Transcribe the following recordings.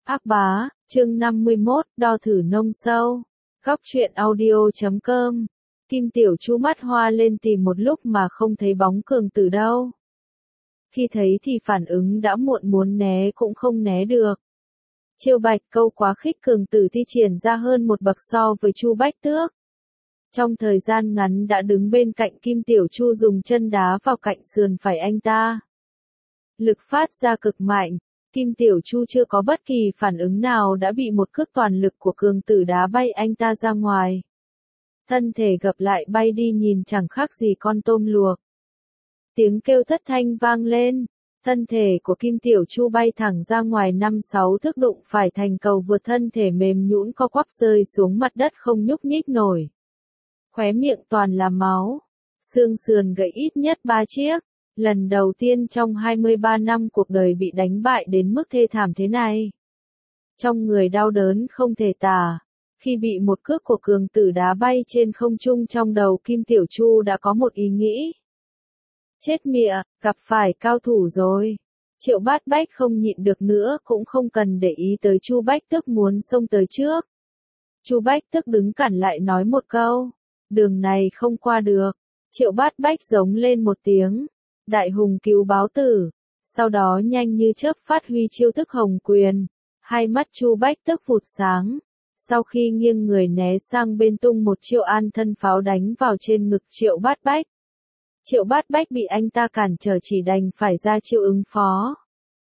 Ác bá, chương 51, đo thử nông sâu. Góc truyện audio.com. Kim Tiểu Chu mắt hoa lên tìm một lúc mà không thấy bóng Cường Tử đâu. Khi thấy thì phản ứng đã muộn, muốn né cũng không né được. Chiêu Bạch Câu quá khích Cường Tử thi triển ra hơn một bậc so với Chu Bách Tước. Trong thời gian ngắn đã đứng bên cạnh Kim Tiểu Chu, dùng chân đá vào cạnh sườn phải anh ta. Lực phát ra cực mạnh. Kim Tiểu Chu chưa có bất kỳ phản ứng nào đã bị một cước toàn lực của Cường Tử đá bay anh ta ra ngoài. Thân thể gập lại bay đi, nhìn chẳng khác gì con tôm luộc. Tiếng kêu thất thanh vang lên, thân thể của Kim Tiểu Chu bay thẳng ra ngoài 5-6 thước, đụng phải thành cầu vượt, thân thể mềm nhũn co quắp rơi xuống mặt đất không nhúc nhích nổi. Khóe miệng toàn là máu, xương sườn gãy ít nhất 3 chiếc. Lần đầu tiên trong 23 năm cuộc đời bị đánh bại đến mức thê thảm thế này. Trong người đau đớn không thể tả. Khi bị một cước của Cường Tử đá bay trên không trung, trong đầu Kim Tiểu Chu đã có một ý nghĩ. Chết mịa, gặp phải cao thủ rồi. Triệu Bát Bách không nhịn được nữa, cũng không cần để ý tới Chu Bách Tước muốn xông tới trước. Chu Bách Tước đứng cản lại nói một câu. Đường này không qua được. Triệu Bát Bách giống lên một tiếng. Đại hùng cứu báo tử, sau đó nhanh như chớp phát huy chiêu thức Hồng Quyền, hai mắt Chu Bách Tước vụt sáng, sau khi nghiêng người né sang bên, tung một chiêu an thân pháo đánh vào trên ngực Triệu Bát Bách. Triệu Bát Bách bị anh ta cản trở, chỉ đành phải ra chiêu ứng phó.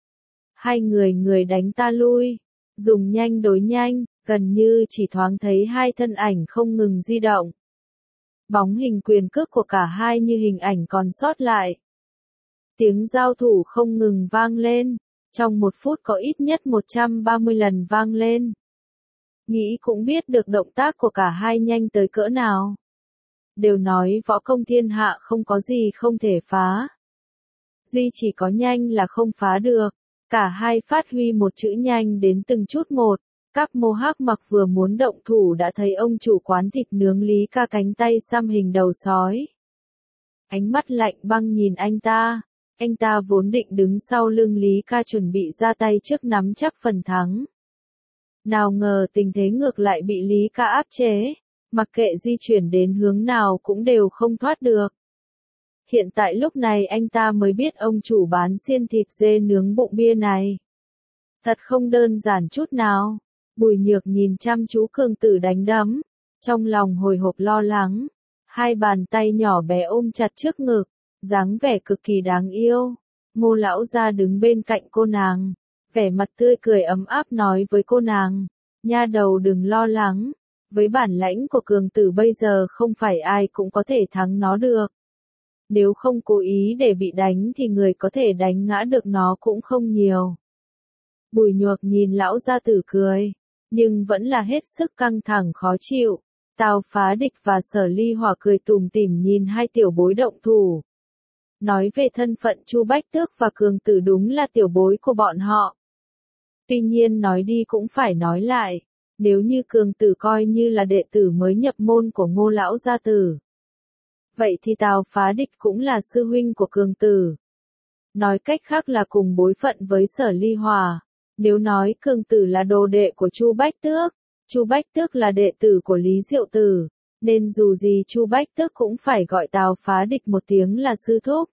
Hai người đánh ta lui, dùng nhanh đối nhanh, gần như chỉ thoáng thấy hai thân ảnh không ngừng di động. Bóng hình quyền cước của cả hai như hình ảnh còn sót lại. Tiếng giao thủ không ngừng vang lên, trong 1 phút có ít nhất 130 lần vang lên. Nghĩ cũng biết được động tác của cả hai nhanh tới cỡ nào. Đều nói võ công thiên hạ không có gì không thể phá. Duy chỉ có nhanh là không phá được. Cả hai phát huy một chữ nhanh đến từng chút một. Các Mô Hắc Mặc vừa muốn động thủ đã thấy ông chủ quán thịt nướng Lý Ca cánh tay xăm hình đầu sói. Ánh mắt lạnh băng nhìn anh ta. Anh ta vốn định đứng sau lưng Lý Ca chuẩn bị ra tay trước, nắm chắc phần thắng. Nào ngờ tình thế ngược lại bị Lý Ca áp chế, mặc kệ di chuyển đến hướng nào cũng đều không thoát được. Hiện tại lúc này anh ta mới biết ông chủ bán xiên thịt dê nướng bụng bia này. Thật không đơn giản chút nào. Bùi Nhược nhìn chăm chú Cường Tử đánh đấm, trong lòng hồi hộp lo lắng. Hai bàn tay nhỏ bé ôm chặt trước ngực, dáng vẻ cực kỳ đáng yêu. Ngô lão gia đứng bên cạnh cô nàng, vẻ mặt tươi cười ấm áp nói với cô nàng, nha đầu đừng lo lắng, với bản lãnh của Cường Tử bây giờ không phải ai cũng có thể thắng nó được. Nếu không cố ý để bị đánh thì người có thể đánh ngã được nó cũng không nhiều. Bùi Nhược nhìn lão gia tử cười, nhưng vẫn là hết sức căng thẳng khó chịu. Tào Phá Địch và Sở Ly Hỏa cười tủm tỉm nhìn hai tiểu bối động thủ. Nói về thân phận Chu Bách Tước và Cường Tử đúng là tiểu bối của bọn họ. Tuy nhiên nói đi cũng phải nói lại, nếu như Cường Tử coi như là đệ tử mới nhập môn của Ngô lão gia tử, vậy thì Tào Phá Địch cũng là sư huynh của Cường Tử. Nói cách khác là cùng bối phận với Sở Ly Hỏa. Nếu nói Cường Tử là đồ đệ của Chu Bách Tước, Chu Bách Tước là đệ tử của Lý Diệu Tử, nên dù gì Chu Bách Tước cũng phải gọi Tào Phá Địch một tiếng là sư thúc.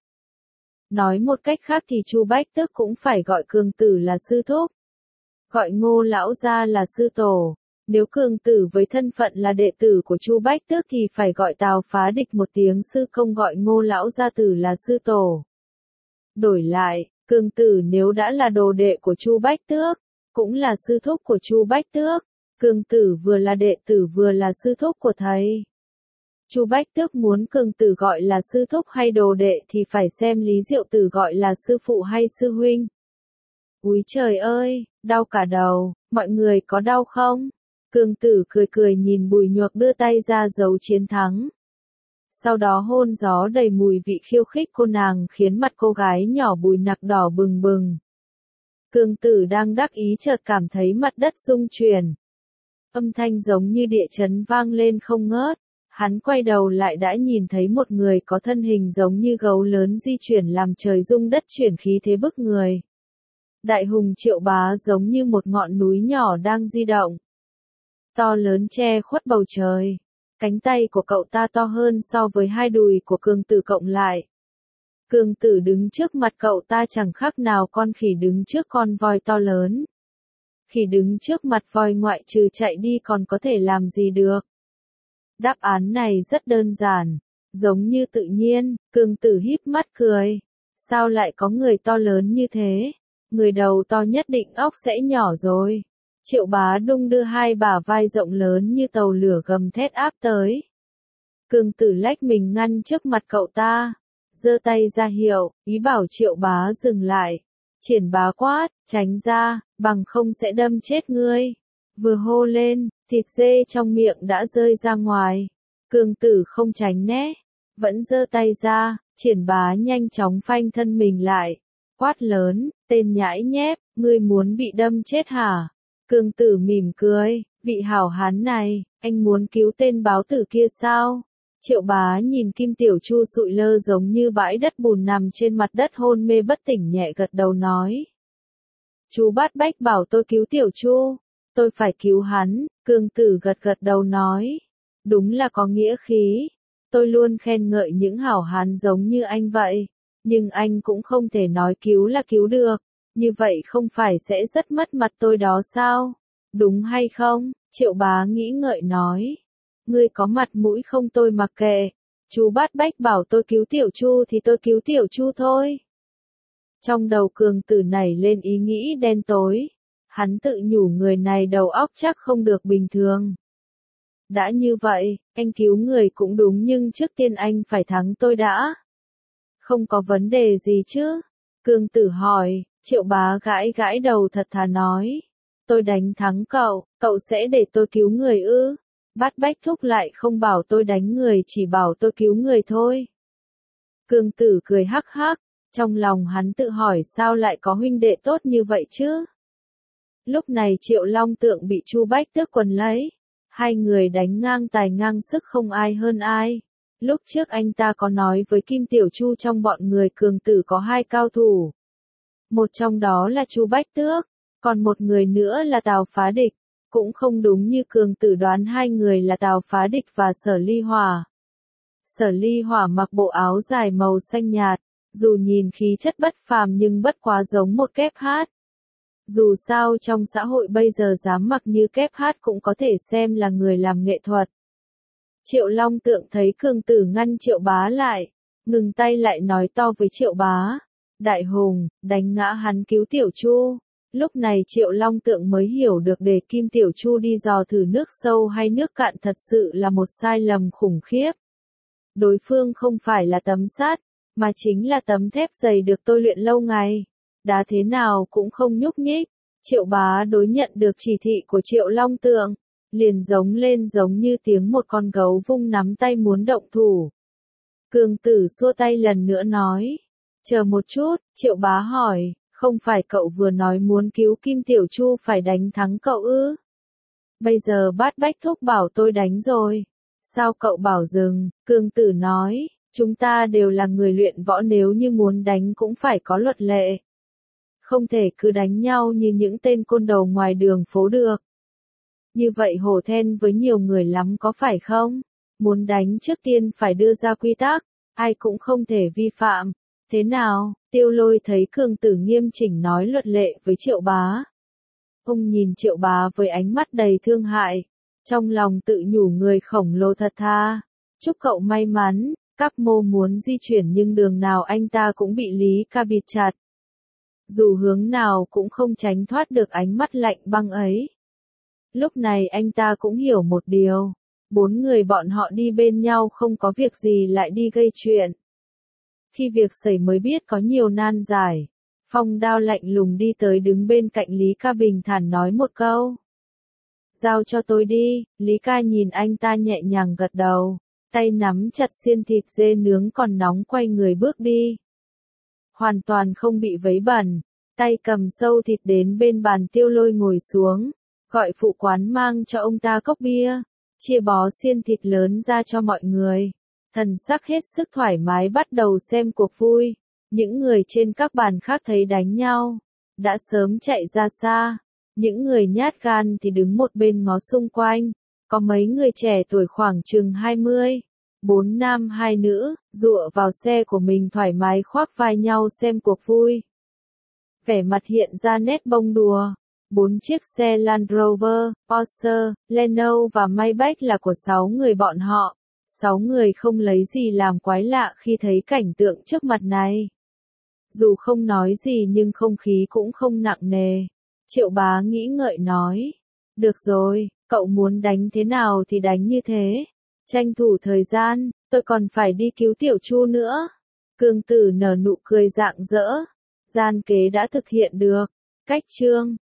Nói một cách khác thì Chu Bách Tước cũng phải gọi Cường Tử là sư thúc. Gọi Ngô lão gia là sư tổ. Nếu Cường Tử với thân phận là đệ tử của Chu Bách Tước thì phải gọi Tào Phá Địch một tiếng sư công, gọi Ngô lão gia tử là sư tổ. Đổi lại, Cường Tử nếu đã là đồ đệ của Chu Bách Tước, cũng là sư thúc của Chu Bách Tước. Cường Tử vừa là đệ tử vừa là sư thúc của thầy. Chu Bách Tước muốn Cường Tử gọi là sư thúc hay đồ đệ thì phải xem Lý Diệu Tử gọi là sư phụ hay sư huynh. Úi trời ơi, đau cả đầu, mọi người có đau không? Cường Tử cười cười nhìn Bùi Nhược đưa tay ra dấu chiến thắng. Sau đó hôn gió đầy mùi vị khiêu khích cô nàng, khiến mặt cô gái nhỏ Bùi Nặc đỏ bừng bừng. Cường Tử đang đắc ý chợt cảm thấy mặt đất rung chuyển. Âm thanh giống như địa chấn vang lên không ngớt. Hắn quay đầu lại đã nhìn thấy một người có thân hình giống như gấu lớn di chuyển làm trời rung đất chuyển, khí thế bức người. Đại hùng Triệu Bá giống như một ngọn núi nhỏ đang di động. To lớn che khuất bầu trời. Cánh tay của cậu ta to hơn so với hai đùi của Cường Tử cộng lại. Cường Tử đứng trước mặt cậu ta chẳng khác nào con khỉ đứng trước con voi to lớn. Khỉ đứng trước mặt voi ngoại trừ chạy đi còn có thể làm gì được. Đáp án này rất đơn giản, giống như tự nhiên. Cường Tử híp mắt cười. Sao lại có người to lớn như thế? Người đầu to nhất định óc sẽ nhỏ rồi. Triệu Bá đung đưa hai bả vai rộng lớn như tàu lửa gầm thét áp tới. Cường Tử lách mình ngăn trước mặt cậu ta, giơ tay ra hiệu, ý bảo Triệu Bá dừng lại. Triển Bá quát, tránh ra, bằng không sẽ đâm chết ngươi. Vừa hô lên, thịt dê trong miệng đã rơi ra ngoài. Cường Tử không tránh né, vẫn giơ tay ra. Triển Bá nhanh chóng phanh thân mình lại, quát lớn, tên nhãi nhép, ngươi muốn bị đâm chết hả? Cường Tử mỉm cười, vị hảo hán này, anh muốn cứu tên báo tử kia sao? Triệu Bá nhìn Kim Tiểu Chu sụi lơ giống như bãi đất bùn nằm trên mặt đất hôn mê bất tỉnh nhẹ gật đầu nói. Chú Bát Bách bảo tôi cứu Tiểu Chu, tôi phải cứu hắn. Cường Tử gật gật đầu nói. Đúng là có nghĩa khí. Tôi luôn khen ngợi những hảo hán giống như anh vậy, nhưng anh cũng không thể nói cứu là cứu được, như vậy không phải sẽ rất mất mặt tôi đó sao? Đúng hay không? Triệu Bá nghĩ ngợi nói. Ngươi có mặt mũi không tôi mặc kệ, chú Bát Bách bảo tôi cứu Tiểu Chu thì tôi cứu Tiểu Chu thôi. Trong đầu Cường Tử nảy lên ý nghĩ đen tối, hắn tự nhủ người này đầu óc chắc không được bình thường. Đã như vậy, anh cứu người cũng đúng nhưng trước tiên anh phải thắng tôi đã. Không có vấn đề gì chứ? Cường Tử hỏi. Triệu Bá gãi gãi đầu thật thà nói. Tôi đánh thắng cậu, cậu sẽ để tôi cứu người ư? Bát Bách Thúc lại không bảo tôi đánh người, chỉ bảo tôi cứu người thôi. Cường Tử cười hắc hắc, trong lòng hắn tự hỏi sao lại có huynh đệ tốt như vậy chứ? Lúc này Triệu Long Tượng bị Chu Bách Tước quần lấy. Hai người đánh ngang tài ngang sức không ai hơn ai. Lúc trước anh ta có nói với Kim Tiểu Chu trong bọn người Cường Tử có hai cao thủ. Một trong đó là Chu Bách Tước, còn một người nữa là Tào Phá Địch. Cũng không đúng như Cường Tử đoán hai người là Tào Phá Địch và Sở Ly Hỏa. Sở Ly Hỏa mặc bộ áo dài màu xanh nhạt, dù nhìn khí chất bất phàm nhưng bất quá giống một kép hát. Dù sao trong xã hội bây giờ dám mặc như kép hát cũng có thể xem là người làm nghệ thuật. Triệu Long Tượng thấy Cường Tử ngăn Triệu Bá lại, ngừng tay lại nói to với Triệu Bá. Đại hùng, đánh ngã hắn cứu Tiểu Chu. Lúc này Triệu Long Tượng mới hiểu được để Kim Tiểu Chu đi dò thử nước sâu hay nước cạn thật sự là một sai lầm khủng khiếp. Đối phương không phải là tấm sắt, mà chính là tấm thép dày được tôi luyện lâu ngày. Đá thế nào cũng không nhúc nhích. Triệu Bá đối nhận được chỉ thị của Triệu Long Tượng, liền giống lên giống như tiếng một con gấu vung nắm tay muốn động thủ. Cường Tử xua tay lần nữa nói. Chờ một chút, Triệu Bá hỏi, không phải cậu vừa nói muốn cứu Kim Tiểu Chu phải đánh thắng cậu ư? Bây giờ Bát Bách Thúc bảo tôi đánh rồi. Sao cậu bảo dừng? Cường Tử nói, chúng ta đều là người luyện võ, nếu như muốn đánh cũng phải có luật lệ. Không thể cứ đánh nhau như những tên côn đồ ngoài đường phố được. Như vậy hổ thẹn với nhiều người lắm có phải không? Muốn đánh trước tiên phải đưa ra quy tắc, ai cũng không thể vi phạm. Thế nào? Tiêu Lôi thấy Cường Tử nghiêm chỉnh nói luật lệ với Triệu Bá. Ông nhìn Triệu Bá với ánh mắt đầy thương hại, trong lòng tự nhủ người khổng lồ thật tha. Chúc cậu may mắn. Các mô muốn di chuyển nhưng đường nào anh ta cũng bị Lý Ca bịt chặt. Dù hướng nào cũng không tránh thoát được ánh mắt lạnh băng ấy. Lúc này anh ta cũng hiểu một điều. 4 người bọn họ đi bên nhau không có việc gì lại đi gây chuyện. Khi việc xảy mới biết có nhiều nan giải. Phong Đao lạnh lùng đi tới đứng bên cạnh Lý Ca bình thản nói một câu. Giao cho tôi đi. Lý Ca nhìn anh ta nhẹ nhàng gật đầu. Tay nắm chặt xiên thịt dê nướng còn nóng quay người bước đi. Hoàn toàn không bị vấy bẩn. Tay cầm sâu thịt đến bên bàn Tiêu Lôi ngồi xuống. Gọi phụ quán mang cho ông ta cốc bia. Chia bó xiên thịt lớn ra cho mọi người. Thần sắc hết sức thoải mái bắt đầu xem cuộc vui. Những người trên các bàn khác thấy đánh nhau. đã sớm chạy ra xa. Những người nhát gan thì đứng một bên ngó xung quanh, có mấy người trẻ tuổi khoảng chừng 20, 4 nam 2 nữ, dựa vào xe của mình thoải mái khoác vai nhau xem cuộc vui. Vẻ mặt hiện ra nét bông đùa. 4 chiếc xe Land Rover, Porsche, Leno và Maybach là của 6 người bọn họ. 6 người không lấy gì làm quái lạ khi thấy cảnh tượng trước mặt này. Dù không nói gì nhưng không khí cũng không nặng nề. Triệu Bá nghĩ ngợi nói. Được rồi, cậu muốn đánh thế nào thì đánh như thế. Tranh thủ thời gian, tôi còn phải đi cứu Tiểu Chu nữa. Cương Tử nở nụ cười rạng rỡ. Gian kế đã thực hiện được. Cách chương